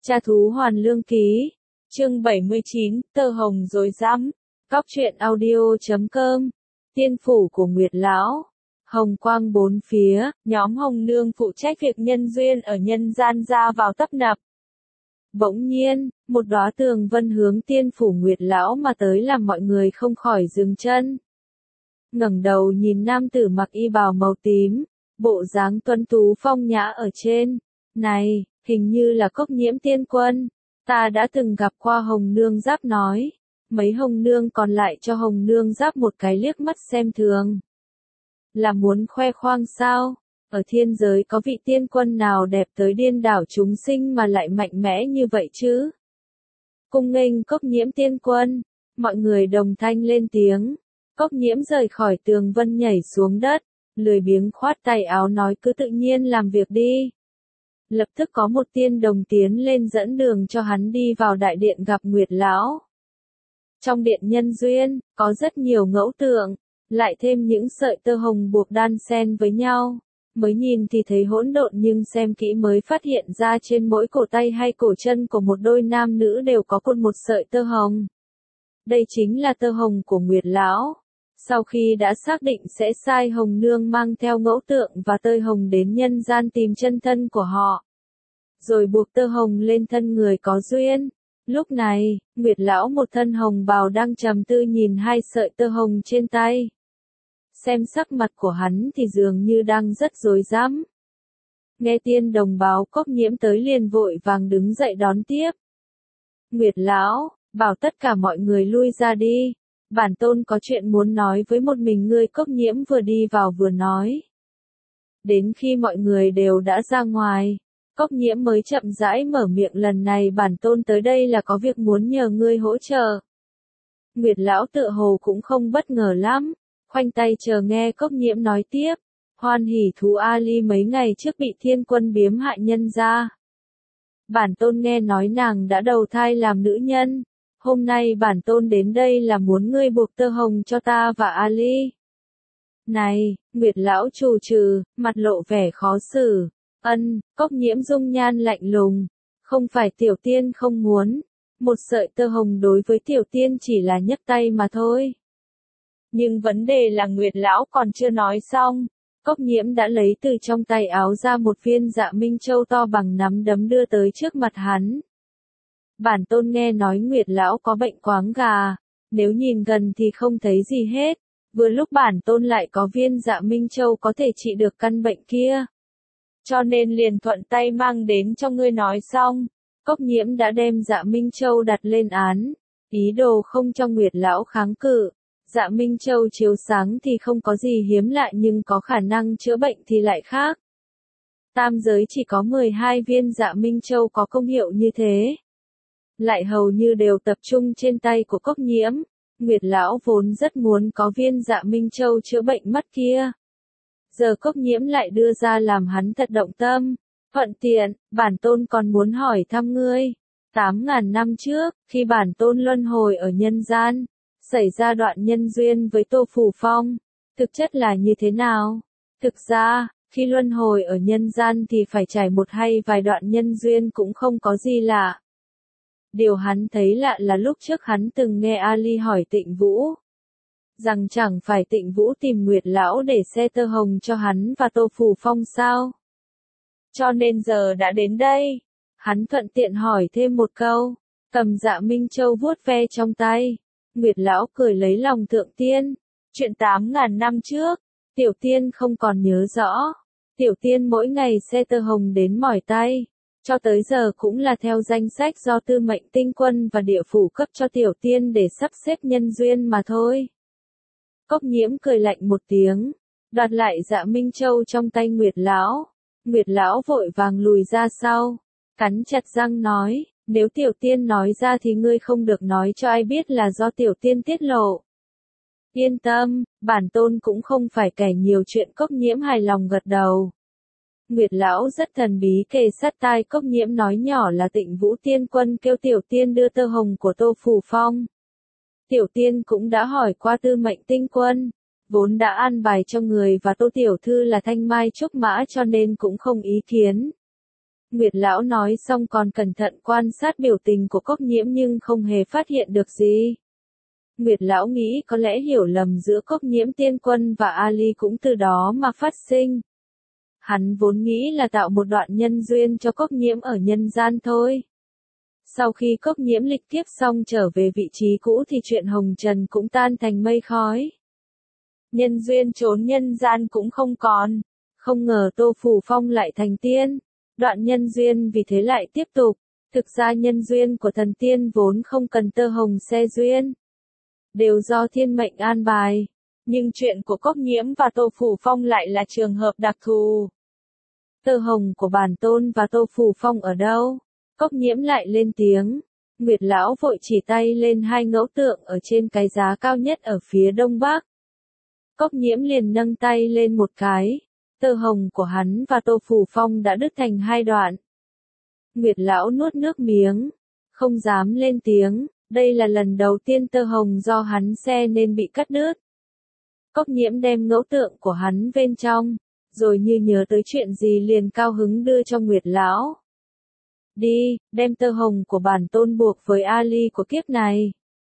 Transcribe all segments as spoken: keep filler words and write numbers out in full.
Cha thú hoàn lương ký. Chương bảy mươi chín, tơ hồng rối rắm. Cóc truyện audio chấm com. Tiên phủ của Nguyệt lão. Hồng quang bốn phía, nhóm Hồng Nương phụ trách việc nhân duyên ở nhân gian ra vào tấp nập. Bỗng nhiên, một đóa tường vân hướng tiên phủ Nguyệt lão mà tới làm mọi người không khỏi dừng chân. Ngẩng đầu nhìn nam tử mặc y bào màu tím, bộ dáng tuấn tú phong nhã ở trên. Này, hình như là Cốc Nhiễm tiên quân. Ta đã từng gặp qua Hồng Nương Giáp nói. Mấy Hồng Nương còn lại cho Hồng Nương Giáp một cái liếc mắt xem thường. Là muốn khoe khoang sao? Ở thiên giới có vị tiên quân nào đẹp tới điên đảo chúng sinh mà lại mạnh mẽ như vậy chứ? Cung nghênh Cốc Nhiễm tiên quân. Mọi người đồng thanh lên tiếng. Cốc Nhiễm rời khỏi tường vân nhảy xuống đất, lười biếng khoát tay áo nói cứ tự nhiên làm việc đi. Lập tức có một tiên đồng tiến lên dẫn đường cho hắn đi vào đại điện gặp Nguyệt lão. Trong điện nhân duyên, có rất nhiều ngẫu tượng, lại thêm những sợi tơ hồng buộc đan xen với nhau. Mới nhìn thì thấy hỗn độn nhưng xem kỹ mới phát hiện ra trên mỗi cổ tay hay cổ chân của một đôi nam nữ đều có cột một sợi tơ hồng. Đây chính là tơ hồng của Nguyệt lão. Sau khi đã xác định sẽ sai Hồng Nương mang theo ngẫu tượng và tơ hồng đến nhân gian tìm chân thân của họ. Rồi buộc tơ hồng lên thân người có duyên. Lúc này, Nguyệt lão một thân hồng bào đang trầm tư nhìn hai sợi tơ hồng trên tay. Xem sắc mặt của hắn thì dường như đang rất rối rắm. Nghe tiên đồng báo Cốc Nhiễm tới liền vội vàng đứng dậy đón tiếp. Nguyệt lão, bảo tất cả mọi người lui ra đi. Bản tôn có chuyện muốn nói với một mình ngươi. Cốc Nhiễm vừa đi vào vừa nói. Đến khi mọi người đều đã ra ngoài, Cốc Nhiễm mới chậm rãi mở miệng, lần này bản tôn tới đây là có việc muốn nhờ ngươi hỗ trợ. Nguyệt lão tựa hồ cũng không bất ngờ lắm, khoanh tay chờ nghe Cốc Nhiễm nói tiếp. Hoan hỉ thú Ali mấy ngày trước bị thiên quân biếm hại nhân ra. Bản tôn nghe nói nàng đã đầu thai làm nữ nhân. Hôm nay bản tôn đến đây là muốn ngươi buộc tơ hồng cho ta và Ali. Này, Nguyệt lão trù trừ, mặt lộ vẻ khó xử. Ân, Cốc Nhiễm dung nhan lạnh lùng. Không phải tiểu tiên không muốn. Một sợi tơ hồng đối với tiểu tiên chỉ là nhấc tay mà thôi. Nhưng vấn đề là Nguyệt lão còn chưa nói xong. Cốc Nhiễm đã lấy từ trong tay áo ra một viên Dạ Minh Châu to bằng nắm đấm đưa tới trước mặt hắn. Bản tôn nghe nói Nguyệt lão có bệnh quáng gà, nếu nhìn gần thì không thấy gì hết, vừa lúc bản tôn lại có viên Dạ Minh Châu có thể trị được căn bệnh kia. Cho nên liền thuận tay mang đến cho ngươi. Nói xong, Cốc Nhiễm đã đem Dạ Minh Châu đặt lên án, ý đồ không cho Nguyệt lão kháng cự. Dạ Minh Châu chiếu sáng thì không có gì hiếm lạ nhưng có khả năng chữa bệnh thì lại khác. Tam giới chỉ có mười hai viên Dạ Minh Châu có công hiệu như thế. Lại hầu như đều tập trung trên tay của Cốc Nhiễm. Nguyệt lão vốn rất muốn có viên Dạ Minh Châu chữa bệnh mắt kia. Giờ Cốc Nhiễm lại đưa ra làm hắn thật động tâm. Thuận tiện, bản tôn còn muốn hỏi thăm ngươi. Tám ngàn năm trước, khi bản tôn luân hồi ở nhân gian, xảy ra đoạn nhân duyên với Tô Phủ Phong. Thực chất là như thế nào? Thực ra, khi luân hồi ở nhân gian thì phải trải một hay vài đoạn nhân duyên cũng không có gì lạ. Điều hắn thấy lạ là lúc trước hắn từng nghe Ali hỏi Tịnh Vũ. Rằng chẳng phải Tịnh Vũ tìm Nguyệt lão để xe tơ hồng cho hắn và Tô Phủ Phong sao? Cho nên giờ đã đến đây. Hắn thuận tiện hỏi thêm một câu. Cầm Dạ Minh Châu vuốt ve trong tay. Nguyệt lão cười lấy lòng thượng tiên. Chuyện tám ngàn năm trước, tiểu tiên không còn nhớ rõ. Tiểu tiên mỗi ngày xe tơ hồng đến mỏi tay. Cho tới giờ cũng là theo danh sách do Tư Mệnh Tinh Quân và địa phủ cấp cho tiểu tiên để sắp xếp nhân duyên mà thôi. Cốc Nhiễm cười lạnh một tiếng, đoạt lại Dạ Minh Châu trong tay Nguyệt lão. Nguyệt lão vội vàng lùi ra sau, cắn chặt răng nói, nếu tiểu tiên nói ra thì ngươi không được nói cho ai biết là do tiểu tiên tiết lộ. Yên tâm, bản tôn cũng không phải kẻ nhiều chuyện. Cốc Nhiễm hài lòng gật đầu. Nguyệt lão rất thần bí kề sát tai Cốc Nhiễm nói nhỏ là Tịnh Vũ tiên quân kêu tiểu tiên đưa tơ hồng của Tô Phủ Phong. Tiểu tiên cũng đã hỏi qua Tư Mệnh Tinh Quân, vốn đã an bài cho người và Tô tiểu thư là thanh mai trúc mã cho nên cũng không ý kiến. Nguyệt lão nói xong còn cẩn thận quan sát biểu tình của Cốc Nhiễm nhưng không hề phát hiện được gì. Nguyệt lão nghĩ có lẽ hiểu lầm giữa Cốc Nhiễm tiên quân và Ali cũng từ đó mà phát sinh. Hắn vốn nghĩ là tạo một đoạn nhân duyên cho Cốc Nhiễm ở nhân gian thôi. Sau khi Cốc Nhiễm lịch kiếp xong trở về vị trí cũ thì chuyện hồng trần cũng tan thành mây khói. Nhân duyên trốn nhân gian cũng không còn. Không ngờ Tô Phủ Phong lại thành tiên. Đoạn nhân duyên vì thế lại tiếp tục. Thực ra nhân duyên của thần tiên vốn không cần tơ hồng xe duyên. Đều do thiên mệnh an bài. Nhưng chuyện của Cốc Nhiễm và Tô Phủ Phong lại là trường hợp đặc thù. Tơ hồng của bản tôn và Tô Phủ Phong ở đâu? Cốc Nhiễm lại lên tiếng. Nguyệt lão vội chỉ tay lên hai ngẫu tượng ở trên cái giá cao nhất ở phía đông bắc. Cốc Nhiễm liền nâng tay lên một cái. Tơ hồng của hắn và Tô Phủ Phong đã đứt thành hai đoạn. Nguyệt lão nuốt nước miếng. Không dám lên tiếng. Đây là lần đầu tiên tơ hồng do hắn xe nên bị cắt đứt. Cốc Nhiễm đem ngẫu tượng của hắn bên trong. Rồi như nhớ tới chuyện gì liền cao hứng đưa cho Nguyệt lão. Đi, đem tơ hồng của bản tôn buộc với Ali của kiếp này.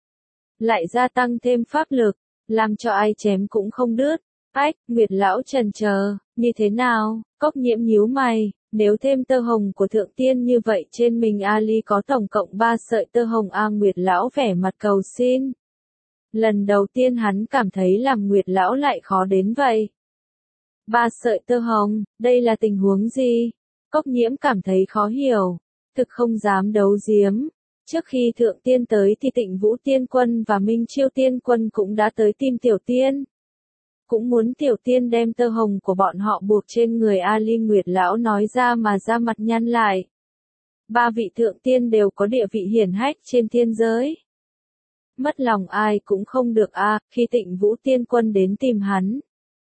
Lại gia tăng thêm pháp lực, làm cho ai chém cũng không đứt. Ách, Nguyệt lão trần chờ, như thế nào? Cốc Nhiễm nhíu mày, nếu thêm tơ hồng của thượng tiên như vậy trên mình Ali có tổng cộng ba sợi tơ hồng a. Nguyệt lão vẻ mặt cầu xin. Lần đầu tiên hắn cảm thấy làm Nguyệt lão lại khó đến vậy. Ba sợi tơ hồng, đây là tình huống gì? Cốc Nhiễm cảm thấy khó hiểu. Thực không dám đấu giếm. Trước khi thượng tiên tới thì Tịnh Vũ tiên quân và Minh Chiêu tiên quân cũng đã tới tìm tiểu tiên. Cũng muốn tiểu tiên đem tơ hồng của bọn họ buộc trên người Ali. Nguyệt lão nói ra mà da mặt nhăn lại. Ba vị thượng tiên đều có địa vị hiển hách trên thiên giới. Mất lòng ai cũng không được a. Khi Tịnh Vũ tiên quân đến tìm hắn.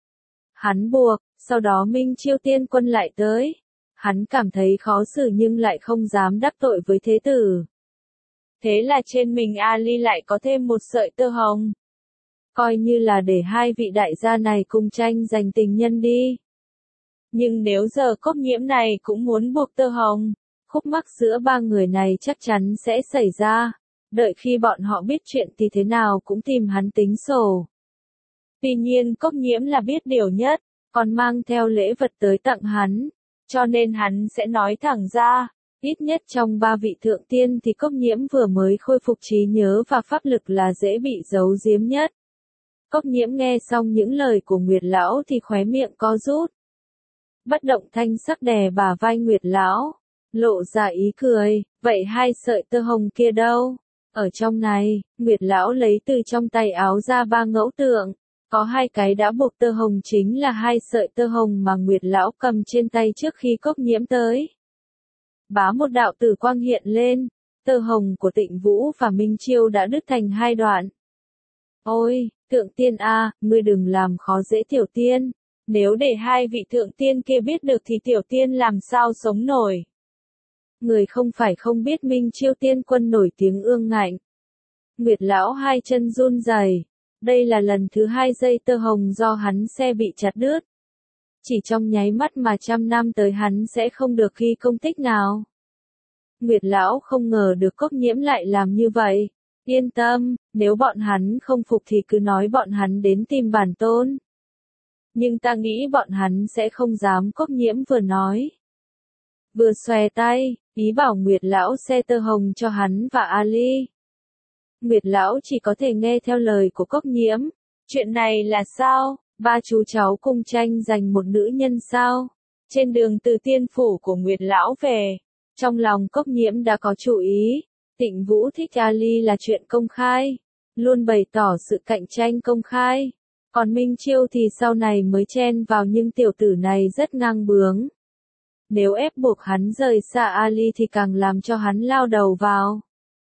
Hắn buộc, sau đó Minh Chiêu tiên quân lại tới. Hắn cảm thấy khó xử nhưng lại không dám đắc tội với thế tử. Thế là trên mình Ali lại có thêm một sợi tơ hồng. Coi như là để hai vị đại gia này cùng tranh giành tình nhân đi. Nhưng nếu giờ Cốc Nhiễm này cũng muốn buộc tơ hồng, khúc mắc giữa ba người này chắc chắn sẽ xảy ra. Đợi khi bọn họ biết chuyện thì thế nào cũng tìm hắn tính sổ. Tuy nhiên Cốc Nhiễm là biết điều nhất, còn mang theo lễ vật tới tặng hắn. Cho nên hắn sẽ nói thẳng ra, ít nhất trong ba vị thượng tiên thì Cốc Nhiễm vừa mới khôi phục trí nhớ và pháp lực là dễ bị giấu giếm nhất. Cốc Nhiễm nghe xong những lời của Nguyệt lão thì khóe miệng co rút. Bất động thanh sắc đè bả vai Nguyệt lão, lộ ra ý cười, vậy hai sợi tơ hồng kia đâu? Ở trong này, Nguyệt lão lấy từ trong tay áo ra ba ngẫu tượng. Có hai cái đã buộc tơ hồng chính là hai sợi tơ hồng mà Nguyệt lão cầm trên tay trước khi Cốc Nhiễm tới. Bá một đạo tử quang hiện lên, tơ hồng của Tịnh Vũ và Minh Chiêu đã đứt thành hai đoạn. Ôi, thượng tiên a, ngươi đừng làm khó dễ tiểu tiên, nếu để hai vị thượng tiên kia biết được thì tiểu tiên làm sao sống nổi. Người không phải không biết Minh Chiêu tiên quân nổi tiếng ương ngạnh. Nguyệt lão hai chân run rẩy. Đây là lần thứ hai dây tơ hồng do hắn xe bị chặt đứt. Chỉ trong nháy mắt mà trăm năm tới hắn sẽ không được ghi công tích nào. Nguyệt lão không ngờ được Cốc Nhiễm lại làm như vậy. Yên tâm, nếu bọn hắn không phục thì cứ nói bọn hắn đến tìm bản tôn. Nhưng ta nghĩ bọn hắn sẽ không dám. Cốc Nhiễm vừa nói. Vừa xòe tay, ý bảo Nguyệt lão xe tơ hồng cho hắn và Ali. Nguyệt lão chỉ có thể nghe theo lời của Cốc Nhiễm. Chuyện này là sao? Ba chú cháu cùng tranh giành một nữ nhân sao? Trên đường từ tiên phủ của Nguyệt lão về, trong lòng Cốc Nhiễm đã có chủ ý. Tịnh Vũ thích Ali là chuyện công khai, luôn bày tỏ sự cạnh tranh công khai. Còn Minh Chiêu thì sau này mới chen vào nhưng tiểu tử này rất ngang bướng. Nếu ép buộc hắn rời xa Ali thì càng làm cho hắn lao đầu vào.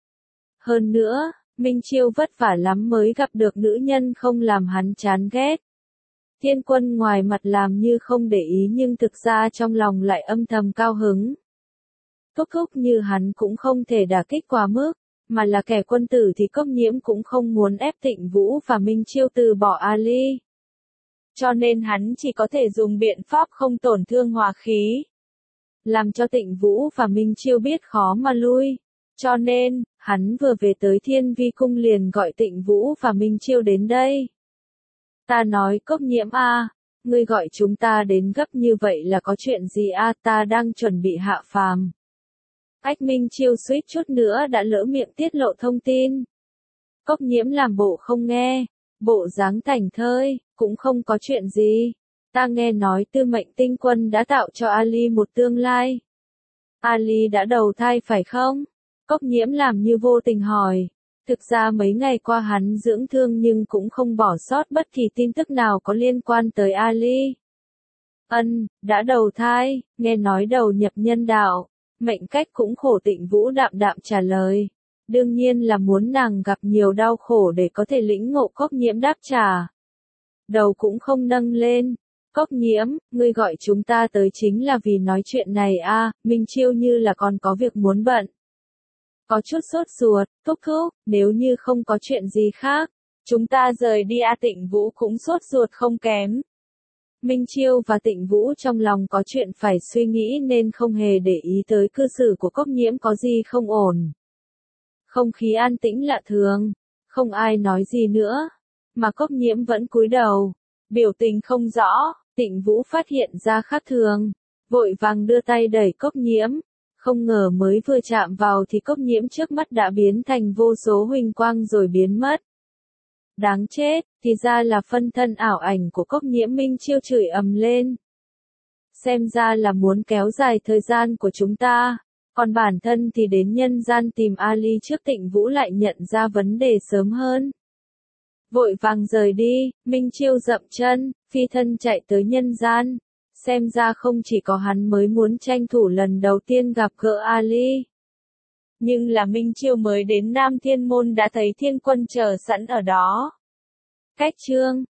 Hơn nữa, Minh Chiêu vất vả lắm mới gặp được nữ nhân không làm hắn chán ghét. Thiên quân ngoài mặt làm như không để ý nhưng thực ra trong lòng lại âm thầm cao hứng. Thúc thúc như hắn cũng không thể đả kích quá mức, mà là kẻ quân tử thì Cốc Nhiễm cũng không muốn ép Tịnh Vũ và Minh Chiêu từ bỏ Ali. Cho nên hắn chỉ có thể dùng biện pháp không tổn thương hòa khí. làm cho Tịnh Vũ và Minh Chiêu biết khó mà lui. Cho nên, hắn vừa về tới Thiên Vi Cung liền gọi Tịnh Vũ và Minh Chiêu đến đây. Ta nói Cốc Nhiễm a, ngươi gọi chúng ta đến gấp như vậy là có chuyện gì a? Ta đang chuẩn bị hạ phàm. Ách Minh Chiêu suýt chút nữa đã lỡ miệng tiết lộ thông tin. Cốc Nhiễm làm bộ không nghe, bộ dáng thảnh thơi, cũng không có chuyện gì. Ta nghe nói Tư Mệnh Tinh Quân đã tạo cho Ali một tương lai. Ali đã đầu thai phải không? Cốc Nhiễm làm như vô tình hỏi. Thực ra mấy ngày qua hắn dưỡng thương nhưng cũng không bỏ sót bất kỳ tin tức nào có liên quan tới Ali. Ân, đã đầu thai, nghe nói đầu nhập nhân đạo. Mệnh cách cũng khổ. Tịnh Vũ đạm đạm trả lời. Đương nhiên là muốn nàng gặp nhiều đau khổ để có thể lĩnh ngộ. Cốc Nhiễm đáp trả. Đầu cũng không nâng lên. Cốc Nhiễm, ngươi gọi chúng ta tới chính là vì nói chuyện này a? À, Minh Chiêu như là còn có việc muốn bận. Có chút sốt ruột, thúc thúc, nếu như không có chuyện gì khác, chúng ta rời đi a. À, Tịnh Vũ cũng sốt ruột không kém. Minh Chiêu và Tịnh Vũ trong lòng có chuyện phải suy nghĩ nên không hề để ý tới cư xử của Cốc Nhiễm có gì không ổn. Không khí an tĩnh lạ thường, không ai nói gì nữa, mà Cốc Nhiễm vẫn cúi đầu, biểu tình không rõ. Tịnh Vũ phát hiện ra khác thường, vội vàng đưa tay đẩy Cốc Nhiễm. Không ngờ mới vừa chạm vào thì Cốc Nhiễm trước mắt đã biến thành vô số huỳnh quang rồi biến mất. Đáng chết, thì ra là phân thân ảo ảnh của Cốc Nhiễm. Minh Chiêu chửi ầm lên. Xem ra là muốn kéo dài thời gian của chúng ta, còn bản thân thì đến nhân gian tìm Ali trước. Tịnh Vũ lại nhận ra vấn đề sớm hơn. Vội vàng rời đi, Minh Chiêu dậm chân, phi thân chạy tới nhân gian. Xem ra không chỉ có hắn mới muốn tranh thủ lần đầu tiên gặp gỡ Ali. Nhưng là Minh Chiêu mới đến Nam Thiên Môn đã thấy Thiên Quân chờ sẵn ở đó. Cách chương